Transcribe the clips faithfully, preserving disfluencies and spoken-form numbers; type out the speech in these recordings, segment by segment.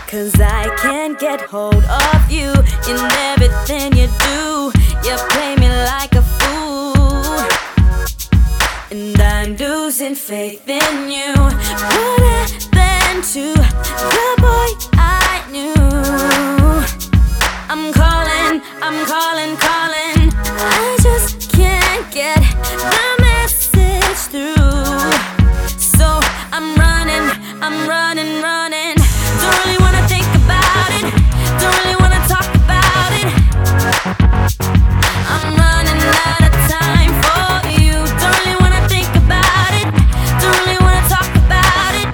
'cause I can't get hold of you. In everything you do, you play me like a fool, and I'm losing faith in you. What happened to the boy I knew? I'm calling, I'm calling, calling. I just can't get the message through. So I'm running, I'm running, running. Don't really wanna think about it, don't really wanna talk about it. I'm running out of time for you. Don't really wanna think about it, don't really wanna talk about it.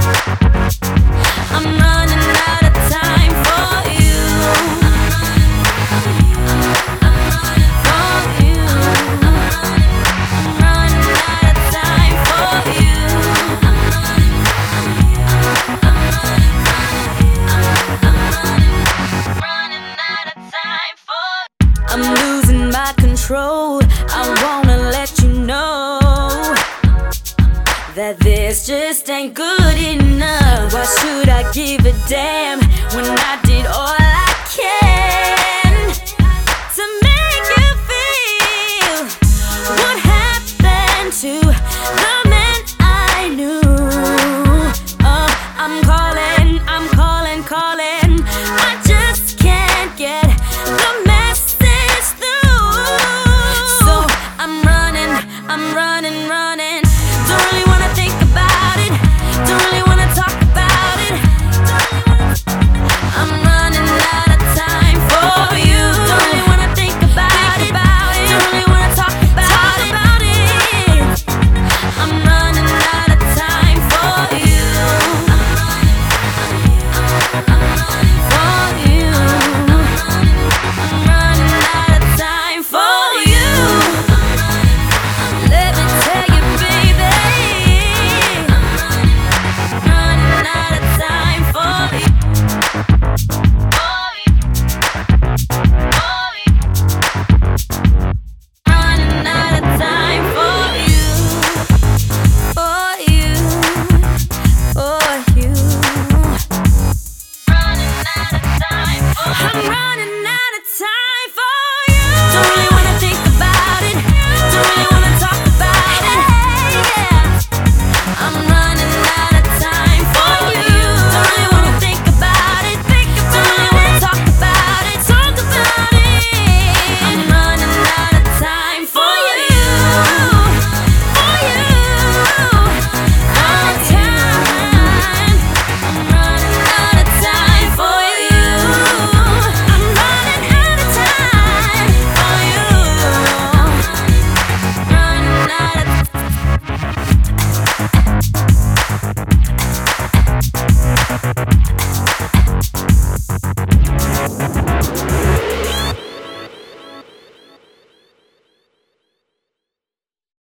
I'm running out of time for you. I'm running for you. I'm running out of time for you. I'm running, I'm running, I'm running out of time for you. I'm losing my control. I wanna let you know that this just ain't good enough. Why should I give a damn?